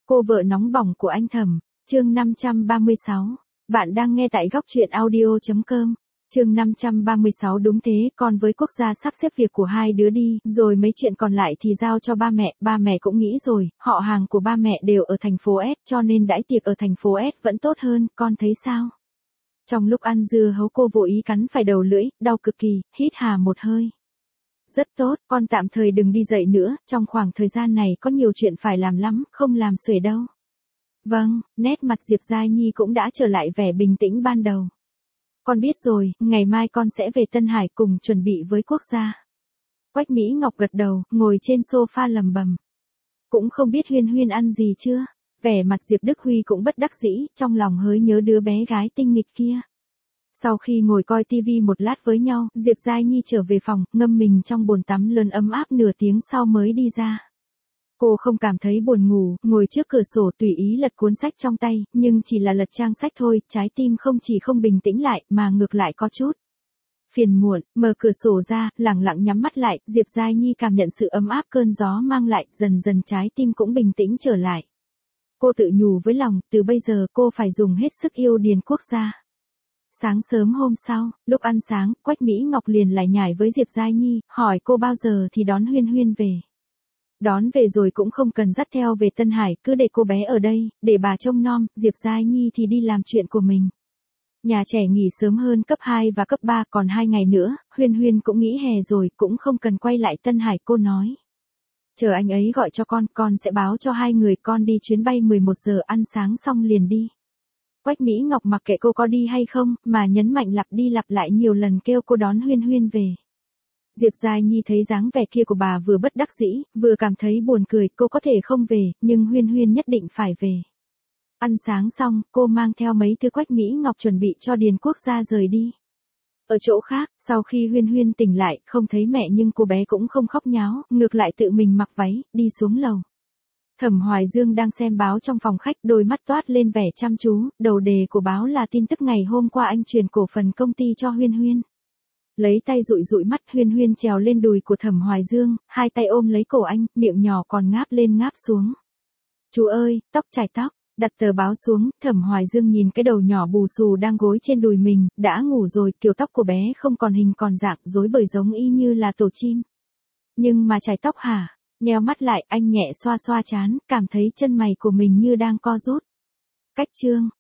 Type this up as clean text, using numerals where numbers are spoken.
Cô vợ nóng bỏng của anh Thẩm, chương 536. Bạn đang nghe tại góc truyện audio.com. Chương 536 đúng thế, con với quốc gia sắp xếp việc của hai đứa đi, rồi mấy chuyện còn lại thì giao cho ba mẹ cũng nghĩ rồi, họ hàng của ba mẹ đều ở thành phố S cho nên đãi tiệc ở thành phố S vẫn tốt hơn, con thấy sao? Trong lúc ăn dưa hấu cô vô ý cắn phải đầu lưỡi, đau cực kỳ, hít hà một hơi. Rất tốt, con tạm thời đừng đi dậy nữa, trong khoảng thời gian này có nhiều chuyện phải làm lắm, không làm xuể đâu. Vâng, nét mặt Diệp Giai Nhi cũng đã trở lại vẻ bình tĩnh ban đầu. Con biết rồi, ngày mai con sẽ về Tân Hải cùng chuẩn bị với quốc gia. Quách Mỹ Ngọc gật đầu, ngồi trên sofa lầm bầm. Cũng không biết Huyên Huyên ăn gì chưa? Vẻ mặt Diệp Đức Huy cũng bất đắc dĩ, trong lòng hỡi nhớ đứa bé gái tinh nghịch kia. Sau khi ngồi coi tivi một lát với nhau, Diệp Giai Nhi trở về phòng, ngâm mình trong bồn tắm lớn ấm áp nửa tiếng sau mới đi ra. Cô không cảm thấy buồn ngủ, ngồi trước cửa sổ tùy ý lật cuốn sách trong tay, nhưng chỉ là lật trang sách thôi, trái tim không chỉ không bình tĩnh lại, mà ngược lại có chút phiền muộn. Mở cửa sổ ra, lẳng lặng nhắm mắt lại, Diệp Giai Nhi cảm nhận sự ấm áp cơn gió mang lại, dần dần trái tim cũng bình tĩnh trở lại. Cô tự nhủ với lòng, từ bây giờ cô phải dùng hết sức yêu Điền quốc gia. Sáng sớm hôm sau, lúc ăn sáng, Quách Mỹ Ngọc liền lải nhải với Diệp Giai Nhi, hỏi cô bao giờ thì đón Huyên Huyên về. Đón về rồi cũng không cần dắt theo về Tân Hải, cứ để cô bé ở đây, để bà trông nom, Diệp Giai Nhi thì đi làm chuyện của mình. Nhà trẻ nghỉ sớm hơn cấp 2 và cấp 3, còn 2 ngày nữa, Huyên Huyên cũng nghỉ hè rồi, cũng không cần quay lại Tân Hải, cô nói. Chờ anh ấy gọi cho con sẽ báo cho hai người, con đi chuyến bay 11 giờ, ăn sáng xong liền đi. Quách Mỹ Ngọc mặc kệ cô có đi hay không, mà nhấn mạnh lặp đi lặp lại nhiều lần kêu cô đón Huyên Huyên về. Diệp Giai Nhi thấy dáng vẻ kia của bà vừa bất đắc dĩ, vừa cảm thấy buồn cười, cô có thể không về, nhưng Huyên Huyên nhất định phải về. Ăn sáng xong, cô mang theo mấy thứ Quách Mỹ Ngọc chuẩn bị cho Điền quốc gia rời đi. Ở chỗ khác, sau khi Huyên Huyên tỉnh lại, không thấy mẹ nhưng cô bé cũng không khóc nháo, ngược lại tự mình mặc váy, đi xuống lầu. Thẩm Hoài Dương đang xem báo trong phòng khách, đôi mắt toát lên vẻ chăm chú, đầu đề của báo là tin tức ngày hôm qua anh truyền cổ phần công ty cho Huyên Huyên. Lấy tay dụi dụi mắt, Huyên Huyên trèo lên đùi của Thẩm Hoài Dương, hai tay ôm lấy cổ anh, miệng nhỏ còn ngáp lên ngáp xuống. Chú ơi, tóc chải tóc. Đặt tờ báo xuống, Thẩm Hoài Dương nhìn cái đầu nhỏ bù xù đang gối trên đùi mình, đã ngủ rồi, kiểu tóc của bé không còn hình còn dạng, rối bời giống y như là tổ chim. Nhưng mà chải tóc hả? Nheo mắt lại, anh nhẹ xoa xoa trán, cảm thấy chân mày của mình như đang co rút. Cách chương.